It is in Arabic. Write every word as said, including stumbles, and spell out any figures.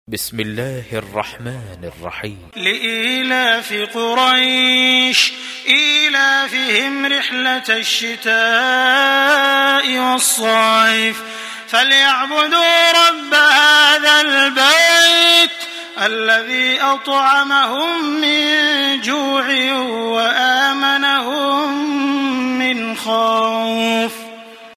بسم الله الرحمن الرحيم. لإيلاف قريش إيلافهم رحلة الشتاء والصيف فليعبدوا رب هذا البيت الذي أطعمهم من